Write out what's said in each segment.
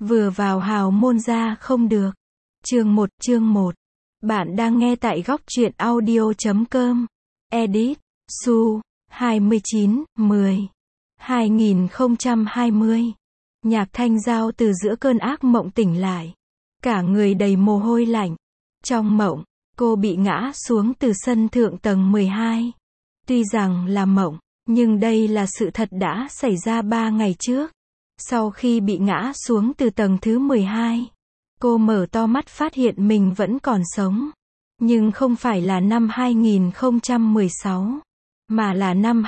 Vừa vào hào môn ra không được. Chương 1. Bạn đang nghe tại góc truyện audio.com. Edit. Su. 29/10/2020. Nhạc Thanh Giao từ giữa cơn ác mộng tỉnh lại. Cả người đầy mồ hôi lạnh. Trong mộng, cô bị ngã xuống từ sân thượng tầng 12. Tuy rằng là mộng, nhưng đây là sự thật đã xảy ra 3 ngày trước. Sau khi bị ngã xuống từ tầng thứ 12, cô mở to mắt phát hiện mình vẫn còn sống. Nhưng không phải là năm 2016, mà là năm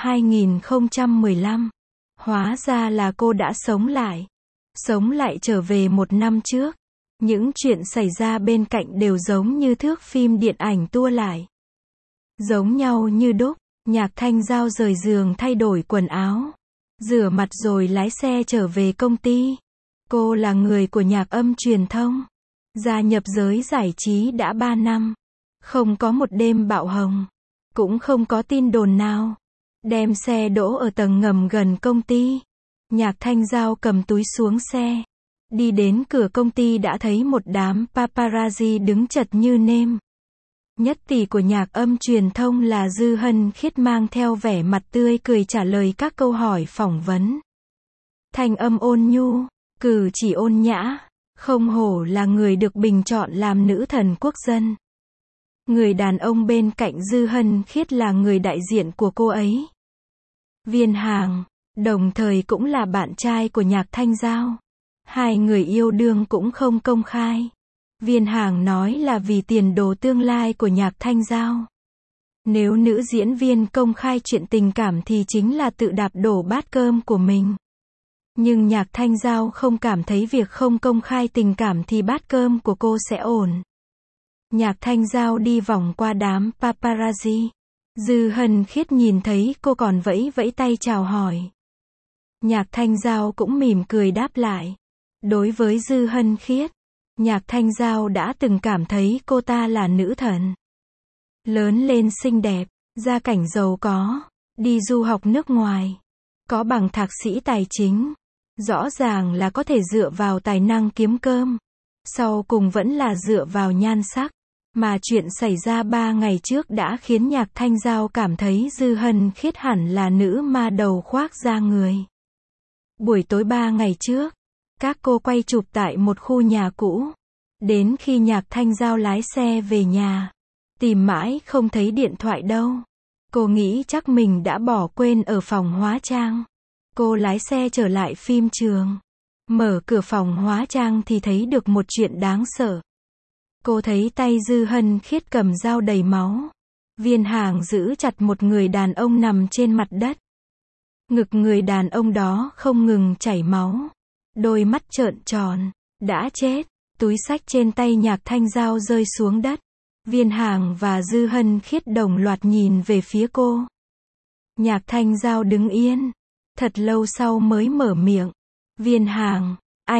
2015. Hóa ra là cô đã sống lại. Sống lại trở về 1 năm trước. Những chuyện xảy ra bên cạnh đều giống như thước phim điện ảnh tua lại. Giống nhau như đúc. Nhạc Thanh Giao rời giường thay đổi quần áo, rửa mặt rồi lái xe trở về công ty. Cô là người của nhạc âm truyền thông. Gia nhập giới giải trí đã 3 năm. Không có một đêm bạo hồng. Cũng không có tin đồn nào. Đem xe đỗ ở tầng ngầm gần công ty. Nhạc Thanh Giao cầm túi xuống xe. Đi đến cửa công ty đã thấy một đám paparazzi đứng chật như nêm. Nhất tỷ của nhạc âm truyền thông là Dư Hân Khiết mang theo vẻ mặt tươi cười trả lời các câu hỏi phỏng vấn. Thanh âm ôn nhu, cử chỉ ôn nhã, không hổ là người được bình chọn làm nữ thần quốc dân. Người đàn ông bên cạnh Dư Hân Khiết là người đại diện của cô ấy. Viên Hàng, đồng thời cũng là bạn trai của Nhạc Thanh Giao. Hai người yêu đương cũng không công khai. Viên Hàng nói là vì tiền đồ tương lai của Nhạc Thanh Giao. Nếu nữ diễn viên công khai chuyện tình cảm thì chính là tự đạp đổ bát cơm của mình. Nhưng Nhạc Thanh Giao không cảm thấy việc không công khai tình cảm thì bát cơm của cô sẽ ổn. Nhạc Thanh Giao đi vòng qua đám paparazzi. Dư Hân Khiết nhìn thấy cô còn vẫy vẫy tay chào hỏi. Nhạc Thanh Giao cũng mỉm cười đáp lại. Đối với Dư Hân Khiết, Nhạc Thanh Giao đã từng cảm thấy cô ta là nữ thần. Lớn lên xinh đẹp, gia cảnh giàu có, đi du học nước ngoài, có bằng thạc sĩ tài chính. Rõ ràng là có thể dựa vào tài năng kiếm cơm. Sau cùng vẫn là dựa vào nhan sắc. Mà chuyện xảy ra 3 ngày trước đã khiến Nhạc Thanh Giao cảm thấy Dư Hân Khiết hẳn là nữ ma đầu khoác da người. Buổi tối 3 ngày trước, các cô quay chụp tại một khu nhà cũ. Đến khi Nhạc Thanh Giao lái xe về nhà, tìm mãi không thấy điện thoại đâu. Cô nghĩ chắc mình đã bỏ quên ở phòng hóa trang. Cô lái xe trở lại phim trường. Mở cửa phòng hóa trang thì thấy được một chuyện đáng sợ. Cô thấy tay Dư Hân Khiết cầm dao đầy máu. Viên Hàng giữ chặt một người đàn ông nằm trên mặt đất. Ngực người đàn ông đó không ngừng chảy máu. Đôi mắt trợn tròn. Đã chết. Túi xách trên tay Nhạc Thanh Giao rơi xuống đất. Viên Hàng và Dư Hân Khiết đồng loạt nhìn về phía cô. Nhạc Thanh Giao đứng yên. Thật lâu sau mới mở miệng. Viên Hàng,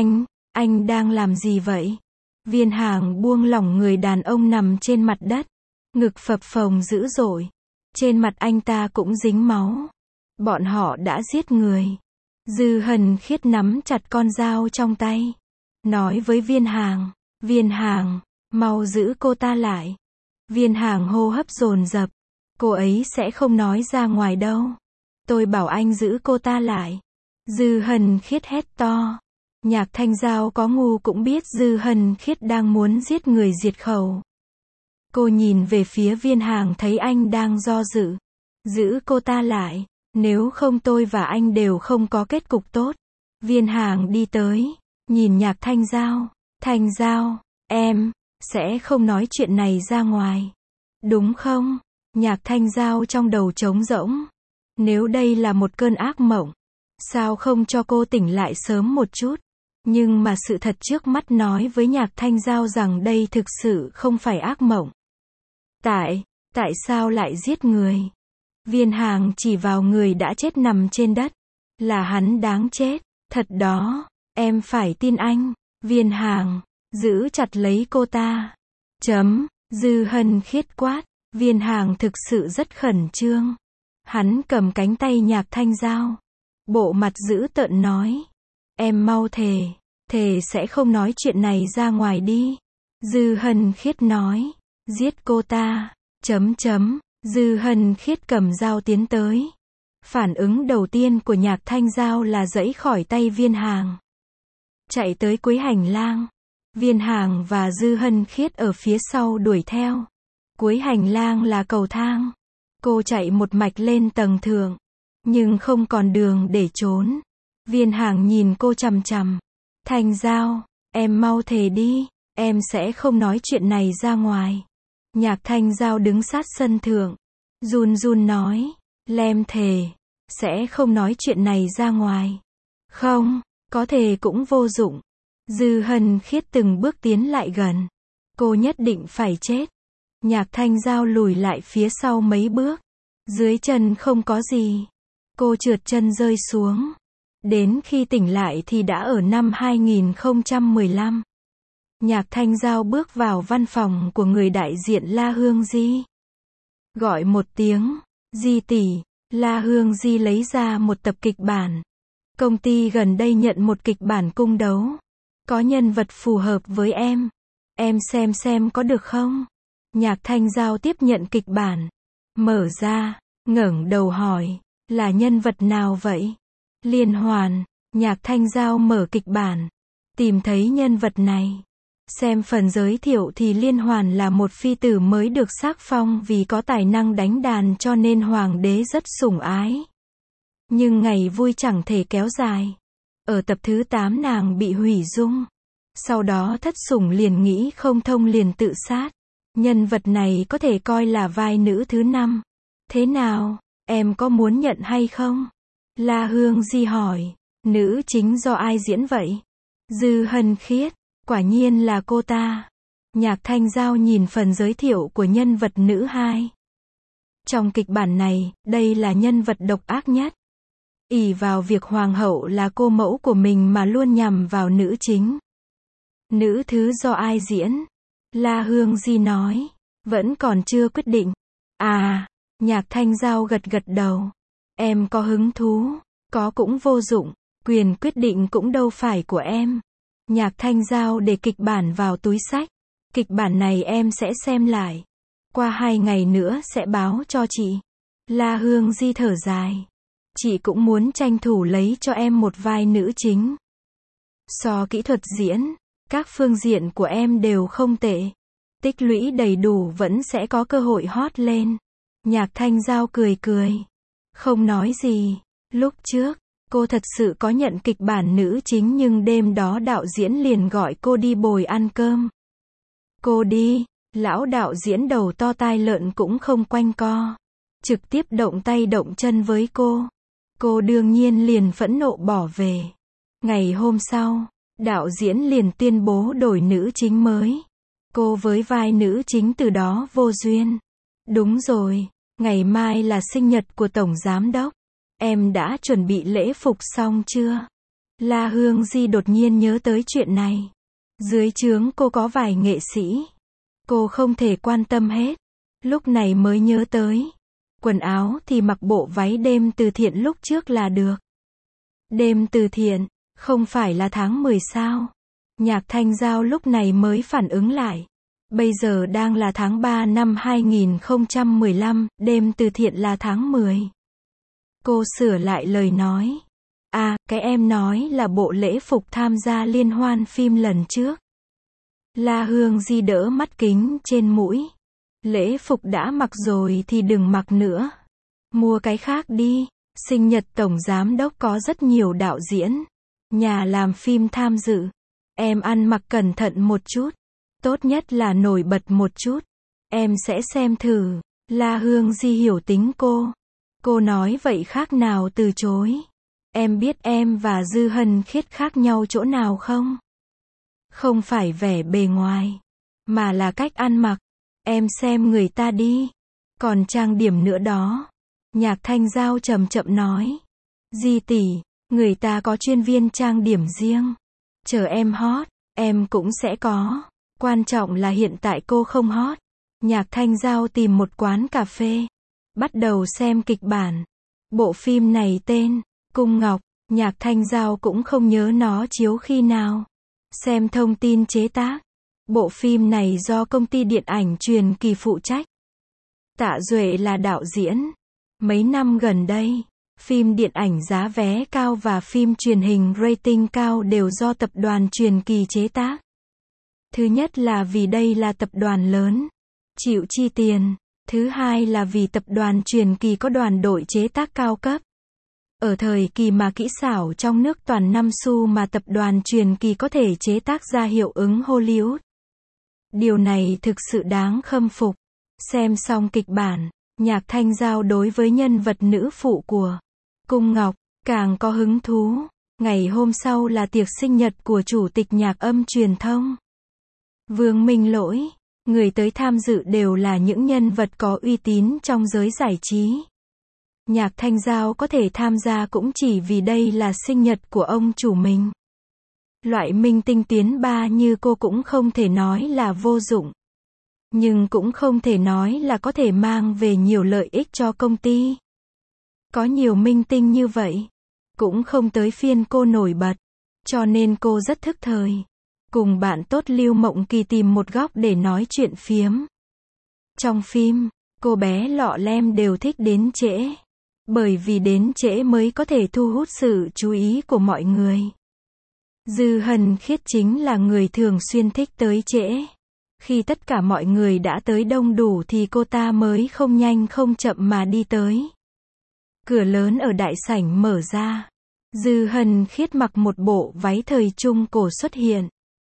anh đang làm gì vậy? Viên Hàng buông lỏng người đàn ông nằm trên mặt đất. Ngực phập phồng dữ dội. Trên mặt anh ta cũng dính máu. Bọn họ đã giết người. Dư Hân Khiết nắm chặt con dao trong tay. Nói với Viên Hàng, mau giữ cô ta lại. Viên Hàng hô hấp dồn dập. Cô ấy sẽ không nói ra ngoài đâu. Tôi bảo anh giữ cô ta lại. Dư Hân Khiết hét to. Nhạc Thanh Giao có ngu cũng biết Dư Hân Khiết đang muốn giết người diệt khẩu. Cô nhìn về phía Viên Hàng thấy anh đang do dự. Giữ cô ta lại. Nếu không tôi và anh đều không có kết cục tốt. Viên Hàng đi tới. Nhìn Nhạc Thanh Giao. Thanh Giao, em sẽ không nói chuyện này ra ngoài. Đúng không? Nhạc Thanh Giao trong đầu trống rỗng. Nếu đây là một cơn ác mộng, sao không cho cô tỉnh lại sớm một chút? Nhưng mà sự thật trước mắt nói với Nhạc Thanh Giao rằng đây thực sự không phải ác mộng. Tại sao lại giết người? Viên Hàng chỉ vào người đã chết nằm trên đất. Là hắn đáng chết. Thật đó, em phải tin anh. Viên Hàng giữ chặt lấy cô ta. Dư Hân Khiết quát. Viên Hàng thực sự rất khẩn trương. Hắn cầm cánh tay Nhạc Thanh Giao. Bộ mặt dữ tợn nói. Em mau thề. Thề sẽ không nói chuyện này ra ngoài đi. Dư Hân Khiết nói. Giết cô ta. Dư Hân Khiết cầm dao tiến tới. Phản ứng đầu tiên của Nhạc Thanh Giao là giãy khỏi tay Viên Hàng. Chạy tới cuối hành lang. Viên Hàng và Dư Hân Khiết ở phía sau đuổi theo. Cuối hành lang là cầu thang. Cô chạy một mạch lên tầng thượng. Nhưng không còn đường để trốn. Viên Hàng nhìn cô chằm chằm. Thanh Giao, em mau thề đi. Em sẽ không nói chuyện này ra ngoài. Nhạc Thanh Giao đứng sát sân thượng. Run run nói. Lem thề. Sẽ không nói chuyện này ra ngoài. Không, có thề cũng vô dụng. Dư Hân Khiết từng bước tiến lại gần. Cô nhất định phải chết. Nhạc Thanh Giao lùi lại phía sau mấy bước. Dưới chân không có gì. Cô trượt chân rơi xuống. Đến khi tỉnh lại thì đã ở năm 2015. Nhạc Thanh Giao bước vào văn phòng của người đại diện La Hương Di. Gọi một tiếng. Di tỷ. La Hương Di lấy ra một tập kịch bản. Công ty gần đây nhận một kịch bản cung đấu. Có nhân vật phù hợp với em. Em xem có được không? Nhạc Thanh Giao tiếp nhận kịch bản. Mở ra. Ngẩng đầu hỏi. Là nhân vật nào vậy? Liên Hoàn. Nhạc Thanh Giao mở kịch bản. Tìm thấy nhân vật này. Xem phần giới thiệu thì Liên Hoàn là một phi tử mới được sắc phong vì có tài năng đánh đàn cho nên hoàng đế rất sủng ái. Nhưng ngày vui chẳng thể kéo dài. Ở tập thứ 8 nàng bị hủy dung. Sau đó thất sủng liền nghĩ không thông liền tự sát. Nhân vật này có thể coi là vai nữ thứ 5. Thế nào, em có muốn nhận hay không? La Hương Di hỏi. Nữ chính do ai diễn vậy? Dư Hân Khiết. Quả nhiên là cô ta. Nhạc Thanh Giao nhìn phần giới thiệu của nhân vật nữ 2. Trong kịch bản này, đây là nhân vật độc ác nhất. Ỷ vào việc hoàng hậu là cô mẫu của mình mà luôn nhằm vào nữ chính. Nữ thứ do ai diễn? La Hương Di nói. Vẫn còn chưa quyết định. À, Nhạc Thanh Giao gật đầu. Em có hứng thú, có cũng vô dụng, quyền quyết định cũng đâu phải của em. Nhạc Thanh Giao để kịch bản vào túi xách. Kịch bản này em sẽ xem lại. Qua 2 ngày nữa sẽ báo cho chị. La Hương Di thở dài. Chị cũng muốn tranh thủ lấy cho em một vai nữ chính. So kỹ thuật diễn, các phương diện của em đều không tệ. Tích lũy đầy đủ vẫn sẽ có cơ hội hot lên. Nhạc Thanh Giao cười. Không nói gì. Lúc trước, cô thật sự có nhận kịch bản nữ chính nhưng đêm đó đạo diễn liền gọi cô đi bồi ăn cơm. Cô đi, lão đạo diễn đầu to tai lợn cũng không quanh co. Trực tiếp động tay động chân với cô. Cô đương nhiên liền phẫn nộ bỏ về. Ngày hôm sau, đạo diễn liền tuyên bố đổi nữ chính mới. Cô với vai nữ chính từ đó vô duyên. Đúng rồi, ngày mai là sinh nhật của Tổng Giám Đốc. Em đã chuẩn bị lễ phục xong chưa? La Hương Di đột nhiên nhớ tới chuyện này. Dưới trướng cô có vài nghệ sĩ. Cô không thể quan tâm hết. Lúc này mới nhớ tới. Quần áo thì mặc bộ váy đêm từ thiện lúc trước là được. Đêm từ thiện, không phải là tháng 10 sao? Nhạc Thanh Giao lúc này mới phản ứng lại. Bây giờ đang là tháng 3 năm 2015, đêm từ thiện là tháng 10. Cô sửa lại lời nói. À, cái em nói là bộ lễ phục tham gia liên hoan phim lần trước. La Hương Di đỡ mắt kính trên mũi. Lễ phục đã mặc rồi thì đừng mặc nữa. Mua cái khác đi. Sinh nhật Tổng Giám Đốc có rất nhiều đạo diễn, nhà làm phim tham dự. Em ăn mặc cẩn thận một chút. Tốt nhất là nổi bật một chút. Em sẽ xem thử. La Hương Di hiểu tính cô. Cô nói vậy khác nào từ chối. Em biết em và Dư Hân Khiết khác nhau chỗ nào không? Không phải vẻ bề ngoài, mà là cách ăn mặc. Em xem người ta đi. Còn trang điểm nữa đó. Nhạc Thanh Giao chậm chậm nói. Di tỷ, người ta có chuyên viên trang điểm riêng. Chờ em hot, em cũng sẽ có. Quan trọng là hiện tại cô không hot. Nhạc Thanh Giao tìm một quán cà phê. Bắt đầu xem kịch bản. Bộ phim này tên Cung Ngọc. Nhạc Thanh Giao cũng không nhớ nó chiếu khi nào. Xem thông tin chế tác. Bộ phim này do công ty điện ảnh Truyền Kỳ phụ trách. Tạ Duệ là đạo diễn. Mấy năm gần đây, phim điện ảnh giá vé cao và phim truyền hình rating cao đều do tập đoàn Truyền Kỳ chế tác. Thứ nhất là vì đây là tập đoàn lớn, chịu chi tiền. Thứ hai là vì tập đoàn Truyền Kỳ có đoàn đội chế tác cao cấp. Ở thời kỳ mà kỹ xảo trong nước toàn năm xu mà tập đoàn Truyền Kỳ có thể chế tác ra hiệu ứng Hollywood. Điều này thực sự đáng khâm phục. Xem xong kịch bản, Nhạc Thanh Giao đối với nhân vật nữ phụ của Cung Ngọc càng có hứng thú. Ngày hôm sau là tiệc sinh nhật của Chủ tịch Nhạc Âm Truyền thông Vương Minh Lỗi. Người tới tham dự đều là những nhân vật có uy tín trong giới giải trí. Nhạc Thanh Giao có thể tham gia cũng chỉ vì đây là sinh nhật của ông chủ mình. Loại minh tinh tiến ba như cô cũng không thể nói là vô dụng. Nhưng cũng không thể nói là có thể mang về nhiều lợi ích cho công ty. Có nhiều minh tinh như vậy, cũng không tới phiên cô nổi bật. Cho nên cô rất thức thời. Cùng bạn tốt Lưu Mộng Kỳ tìm một góc để nói chuyện phiếm. Trong phim, cô bé Lọ Lem đều thích đến trễ. Bởi vì đến trễ mới có thể thu hút sự chú ý của mọi người. Dư Hân Khiết chính là người thường xuyên thích tới trễ. Khi tất cả mọi người đã tới đông đủ thì cô ta mới không nhanh không chậm mà đi tới. Cửa lớn ở đại sảnh mở ra. Dư Hân Khiết mặc một bộ váy thời trung cổ xuất hiện.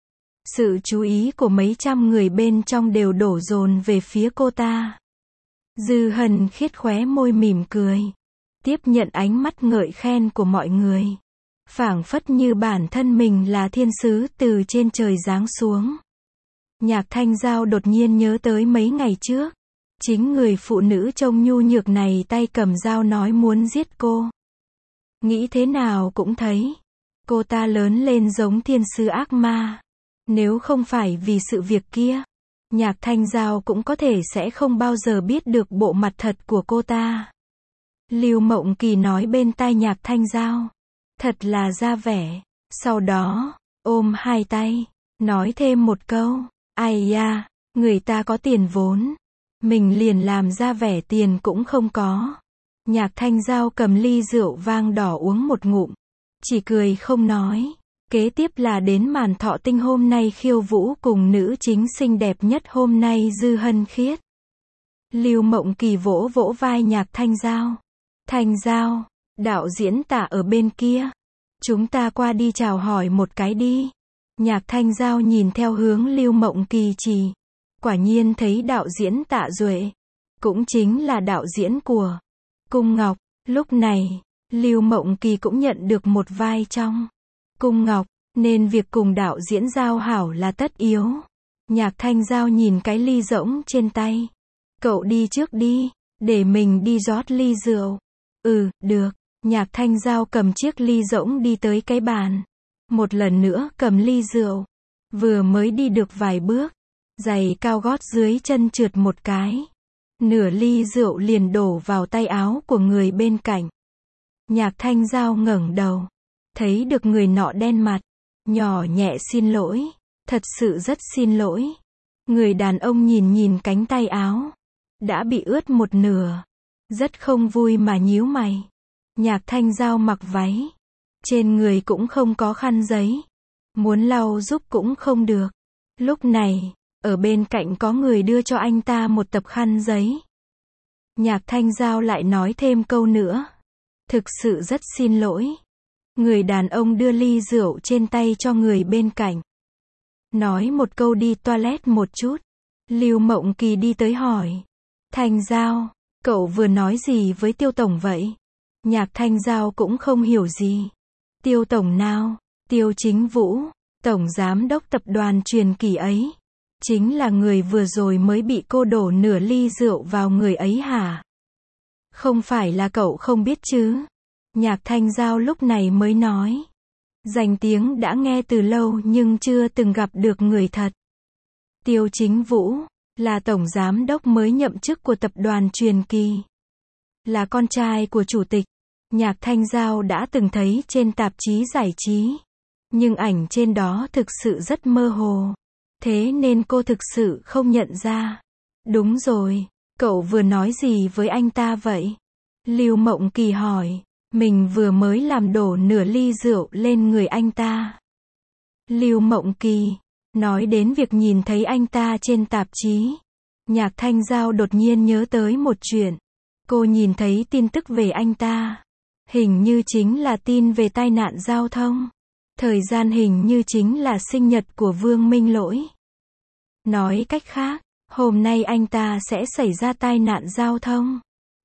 Sự chú ý của mấy trăm người bên trong đều đổ dồn về phía cô ta. Dư Hân Khiết khóe môi mỉm cười. Tiếp nhận ánh mắt ngợi khen của mọi người. Phảng phất như bản thân mình là thiên sứ từ trên trời giáng xuống. Nhạc Thanh Giao đột nhiên nhớ tới mấy ngày trước. Chính người phụ nữ trông nhu nhược này tay cầm dao nói muốn giết cô. Nghĩ thế nào cũng thấy. Cô ta lớn lên giống thiên sứ ác ma. Nếu không phải vì sự việc kia, Nhạc Thanh Giao cũng có thể sẽ không bao giờ biết được bộ mặt thật của cô ta. Lưu Mộng Kỳ nói bên tai Nhạc Thanh Giao. Thật là ra vẻ. Sau đó, ôm hai tay, nói thêm một câu. Ai da, người ta có tiền vốn. Mình liền làm ra vẻ tiền cũng không có. Nhạc Thanh Giao cầm ly rượu vang đỏ uống một ngụm. Chỉ cười không nói. Kế tiếp là đến màn thọ tinh hôm nay khiêu vũ cùng nữ chính xinh đẹp nhất hôm nay Dư Hân Khiết. Lưu Mộng Kỳ vỗ vỗ vai Nhạc Thanh Giao. Thanh Giao, đạo diễn Tạ ở bên kia. Chúng ta qua đi chào hỏi một cái đi. Nhạc Thanh Giao nhìn theo hướng Lưu Mộng Kỳ chỉ. Quả nhiên thấy đạo diễn Tạ Duệ. Cũng chính là đạo diễn của Cung Ngọc. Lúc này, Lưu Mộng Kỳ cũng nhận được một vai trong Cung Ngọc, nên việc cùng đạo diễn giao hảo là tất yếu. Nhạc Thanh Giao nhìn cái ly rỗng trên tay. Cậu đi trước đi, để mình đi rót ly rượu. Ừ, được. Nhạc Thanh Giao cầm chiếc ly rỗng đi tới cái bàn. Một lần nữa cầm ly rượu. Vừa mới đi được vài bước, giày cao gót dưới chân trượt một cái. Nửa ly rượu liền đổ vào tay áo của người bên cạnh. Nhạc Thanh Giao ngẩng đầu. Thấy được người nọ đen mặt. Nhỏ nhẹ xin lỗi. Thật sự rất xin lỗi. Người đàn ông nhìn nhìn cánh tay áo. Đã bị ướt một nửa. Rất không vui mà nhíu mày. Nhạc Thanh Giao mặc váy. Trên người cũng không có khăn giấy. Muốn lau giúp cũng không được. Lúc này, ở bên cạnh có người đưa cho anh ta một tập khăn giấy. Nhạc Thanh Giao lại nói thêm câu nữa. Thực sự rất xin lỗi. Người đàn ông đưa ly rượu trên tay cho người bên cạnh. Nói một câu đi toilet một chút. Lưu Mộng Kỳ đi tới hỏi. Thanh Giao, cậu vừa nói gì với Tiêu Tổng vậy? Nhạc Thanh Giao cũng không hiểu gì. Tiêu Tổng nào? Tiêu Chính Vũ, Tổng Giám đốc tập đoàn Truyền Kỳ ấy. Chính là người vừa rồi mới bị cô đổ nửa ly rượu vào người ấy hả? Không phải là cậu không biết chứ? Nhạc Thanh Giao lúc này mới nói. Danh tiếng đã nghe từ lâu nhưng chưa từng gặp được người thật. Tiêu Chính Vũ là tổng giám đốc mới nhậm chức của tập đoàn Truyền Kỳ. Là con trai của chủ tịch. Nhạc Thanh Giao đã từng thấy trên tạp chí giải trí. Nhưng ảnh trên đó thực sự rất mơ hồ. Thế nên cô thực sự không nhận ra. Đúng rồi, cậu vừa nói gì với anh ta vậy? Lưu Mộng Kỳ hỏi. Mình vừa mới làm đổ nửa ly rượu lên người anh ta. Lưu Mộng Kỳ nói đến việc nhìn thấy anh ta trên tạp chí. Nhạc Thanh Giao đột nhiên nhớ tới một chuyện. Cô nhìn thấy tin tức về anh ta. Hình như chính là tin về tai nạn giao thông. Thời gian hình như chính là sinh nhật của Vương Minh Lỗi. Nói cách khác, hôm nay anh ta sẽ xảy ra tai nạn giao thông.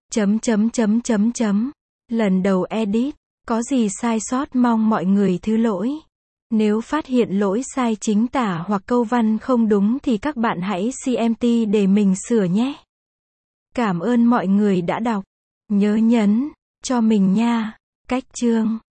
Lần đầu edit, có gì sai sót mong mọi người thứ lỗi. Nếu phát hiện lỗi sai chính tả hoặc câu văn không đúng thì các bạn hãy CMT để mình sửa nhé. Cảm ơn mọi người đã đọc. Nhớ nhấn cho mình nha. Cách chương